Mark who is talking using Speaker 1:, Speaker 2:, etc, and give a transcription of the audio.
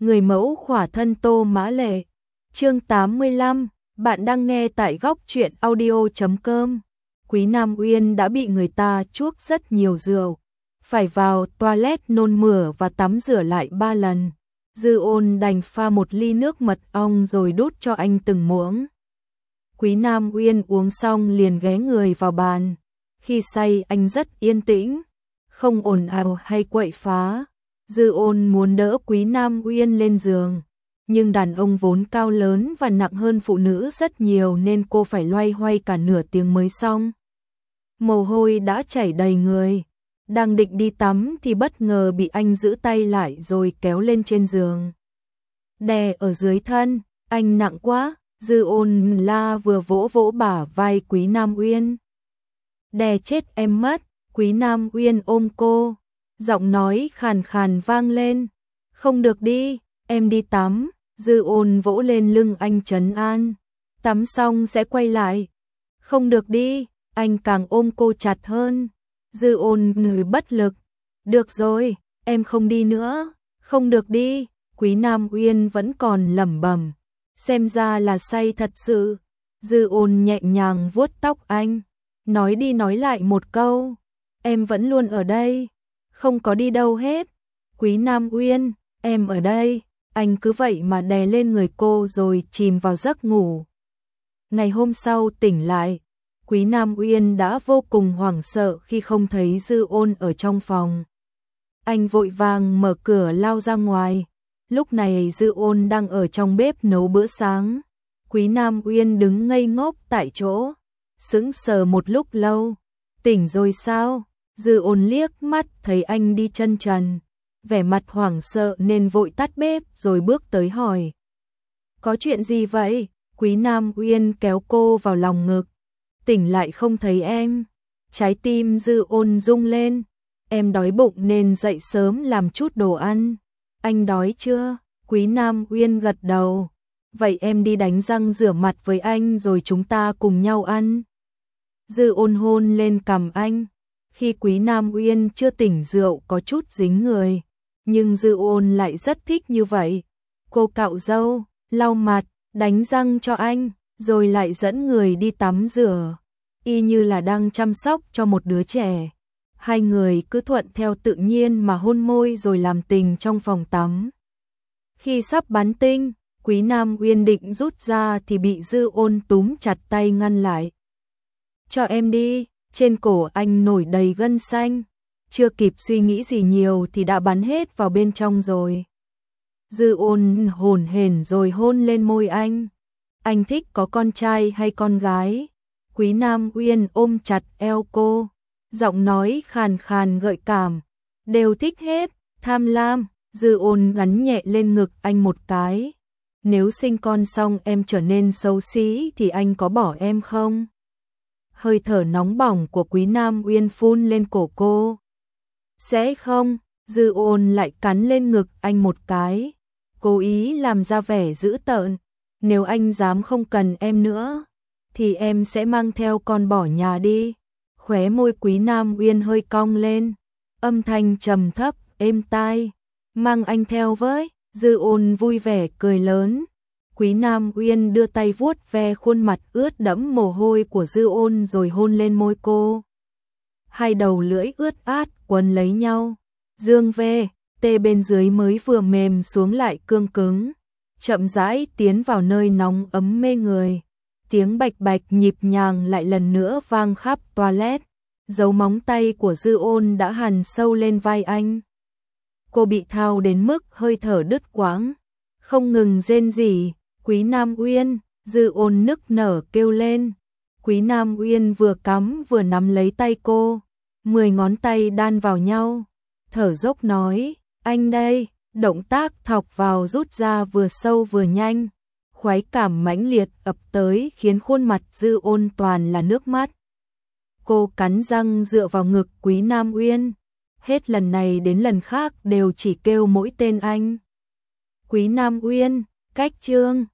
Speaker 1: Người mẫu khỏa thân Tô Mã Lệ. Chương 85, bạn đang nghe tại góc truyện audio.com. Quý Nam Uyên đã bị người ta chuốc rất nhiều rượu, phải vào toilet nôn mửa và tắm rửa lại 3 lần. Dư Ôn đành pha một ly nước mật ong rồi đút cho anh từng muỗng. Quý Nam Uyên uống xong liền ghé người vào bàn. Khi say anh rất yên tĩnh, không ồn ào hay quậy phá. Dư Ôn muốn đỡ Quý Nam Uyên lên giường, nhưng đàn ông vốn cao lớn và nặng hơn phụ nữ rất nhiều nên cô phải loay hoay cả nửa tiếng mới xong. Mồ hôi đã chảy đầy người, đang định đi tắm thì bất ngờ bị anh giữ tay lại rồi kéo lên trên giường. Đè ở dưới thân, anh nặng quá, Dư Ôn la vừa vỗ vỗ bả vai Quý Nam Uyên. Đè chết em mất, Quý Nam Uyên ôm cô, giọng nói khàn khàn vang lên. Không được đi, em đi tắm. Dư Ôn vỗ lên lưng anh trấn an. Tắm xong sẽ quay lại. Không được đi, anh càng ôm cô chặt hơn. Dư Ôn người bất lực. Được rồi, em không đi nữa. Không được đi, Quý Nam Uyên vẫn còn lẩm bẩm. Xem ra là say thật sự. Dư Ôn nhẹ nhàng vuốt tóc anh. Nói đi nói lại một câu. Em vẫn luôn ở đây, không có đi đâu hết. Quý Nam Uyên, em ở đây. Anh cứ vậy mà đè lên người cô rồi chìm vào giấc ngủ. Ngày hôm sau tỉnh lại, Quý Nam Uyên đã vô cùng hoảng sợ khi không thấy Dư Ôn ở trong phòng. Anh vội vàng mở cửa lao ra ngoài. Lúc này Dư Ôn đang ở trong bếp nấu bữa sáng. Quý Nam Uyên đứng ngây ngốc tại chỗ, sững sờ một lúc lâu. Tỉnh rồi sao? Dư Ôn liếc mắt thấy anh đi chân trần, vẻ mặt hoảng sợ nên vội tắt bếp rồi bước tới hỏi. Có chuyện gì vậy? Quý Nam Uyên kéo cô vào lòng ngực. Tỉnh lại không thấy em. Trái tim Dư Ôn rung lên. Em đói bụng nên dậy sớm làm chút đồ ăn. Anh đói chưa? Quý Nam Uyên gật đầu. Vậy em đi đánh răng rửa mặt với anh rồi chúng ta cùng nhau ăn. Dư Ôn hôn lên cằm anh. Khi Quý Nam Uyên chưa tỉnh rượu có chút dính người, nhưng Dư Ôn lại rất thích như vậy. Cô cạo râu, lau mặt, đánh răng cho anh, rồi lại dẫn người đi tắm rửa, y như là đang chăm sóc cho một đứa trẻ. Hai người cứ thuận theo tự nhiên mà hôn môi rồi làm tình trong phòng tắm. Khi sắp bắn tinh, Quý Nam Uyên định rút ra thì bị Dư Ôn túm chặt tay ngăn lại. Cho em đi. Trên cổ anh nổi đầy gân xanh, chưa kịp suy nghĩ gì nhiều thì đã bắn hết vào bên trong rồi. Dư Ôn hổn hển rồi hôn lên môi anh. Anh thích có con trai hay con gái? Quý Nam Uyên ôm chặt eo cô, giọng nói khàn khàn gợi cảm. Đều thích hết, tham lam. Dư Ôn gắn nhẹ lên ngực anh một cái. Nếu sinh con xong em trở nên xấu xí thì anh có bỏ em không? Hơi thở nóng bỏng của Quý Nam Uyên phun lên cổ cô. Sẽ không. Dư Ôn lại cắn lên ngực anh một cái, cố ý làm ra vẻ dữ tợn. Nếu anh dám không cần em nữa thì em sẽ mang theo con bỏ nhà đi. Khóe môi Quý Nam Uyên hơi cong lên, âm thanh trầm thấp êm tai. Mang anh theo với. Dư Ôn vui vẻ cười lớn. Quý Nam Uyên đưa tay vuốt ve khuôn mặt ướt đẫm mồ hôi của Dư Ôn rồi hôn lên môi cô. Hai đầu lưỡi ướt át quấn lấy nhau. Dương ve, tê bên dưới mới vừa mềm xuống lại cương cứng, chậm rãi tiến vào nơi nóng ấm mê người. Tiếng bạch bạch nhịp nhàng lại lần nữa vang khắp toilet. Dấu móng tay của Dư Ôn đã hằn sâu lên vai anh. Cô bị thao đến mức hơi thở đứt quãng, không ngừng rên rỉ. Quý Nam Uyên, Dư Ôn nức nở kêu lên. Quý Nam Uyên vừa cắm vừa nắm lấy tay cô, 10 ngón tay đan vào nhau, thở dốc nói, anh đây. Động tác thọc vào rút ra vừa sâu vừa nhanh, khoái cảm mãnh liệt ập tới khiến khuôn mặt Dư Ôn toàn là nước mắt. Cô cắn răng dựa vào ngực Quý Nam Uyên, hết lần này đến lần khác đều chỉ kêu mỗi tên anh. Quý Nam Uyên, cách chương